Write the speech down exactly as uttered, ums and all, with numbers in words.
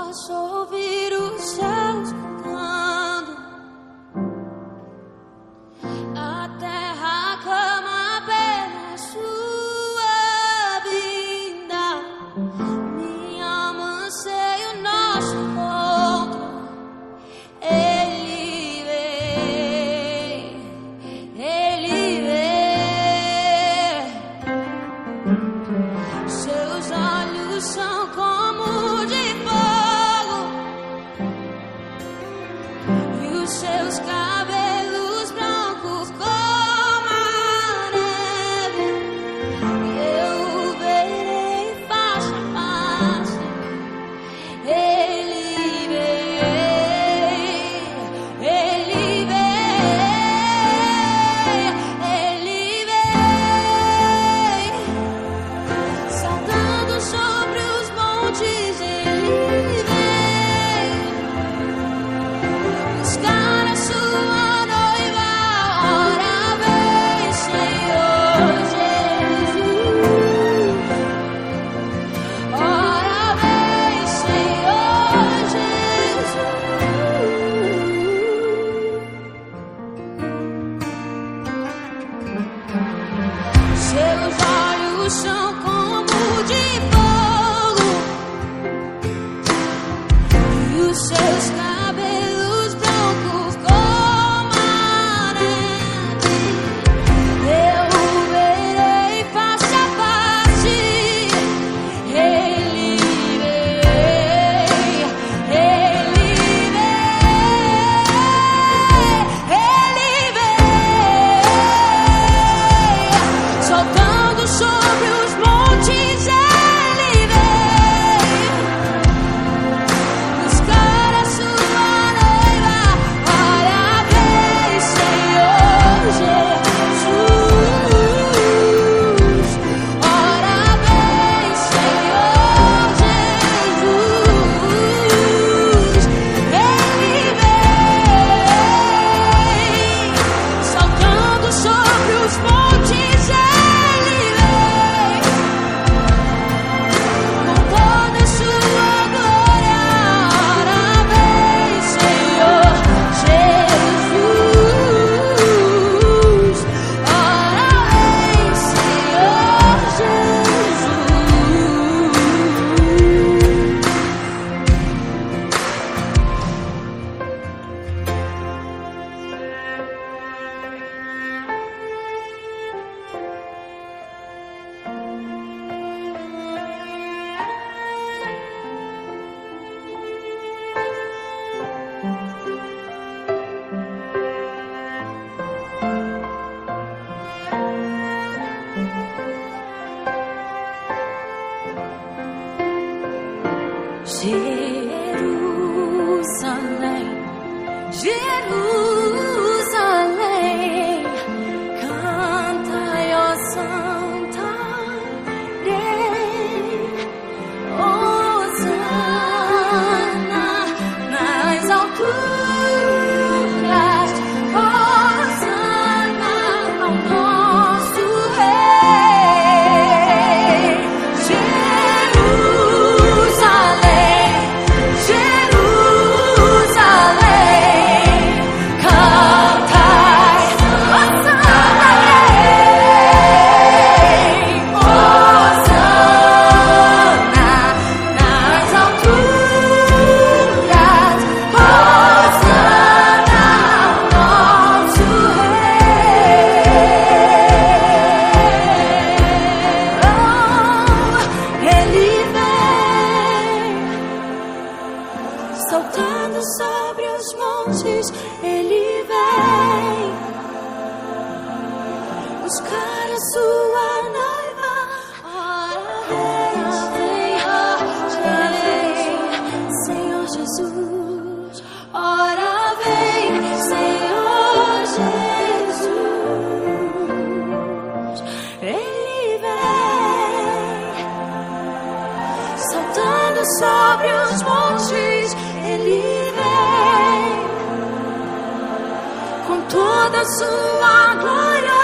posso ouvir os céus cantando, a terra clama apenas sua vinda. Minha alma anseia o nosso encontro. Ele vem, Ele vem. Seus olhos são como de fogo e os seus cabelos brancos como a neve. Eu o verei face a face. Ele vem, Ele vem, Ele vem. Saltando sobre os montes, Ele vem buscar a sua noiva. Ora vem, Senhor Jesus. Ora vem, Senhor Jesus. Seus olhos são como de fogo e os seus cabelos brancos como a neve. Eu o verei face a face. Ele vem, Ele vem, Ele vem. Soltando sobre os montes, Ele vem buscar a sua noiva. Ora vem, Senhor Jesus. Ora vem, Senhor Jesus. Ele vem saltando sobre os montes, Ele vem com toda a sua glória. Ora vem, Senhor Jesus. Ora vem, Senhor Jesus. Jerusalém, Jerusalém, canta, ó Santa Rei, Hosana nas alturas, Hosana ao nosso Rei. Jerusalém, Jerusalém, cantai, Hosana Rei, Hosana nas alturas, Hosana ao nosso Rei. Oh, Ele vem saltando sobre os montes, Ele vem buscar a sua noiva. Ora vem, Senhor Jesus. Ora vem, Senhor Jesus. Ele vem saltando sobre os montes, Ele vem com toda a sua glória.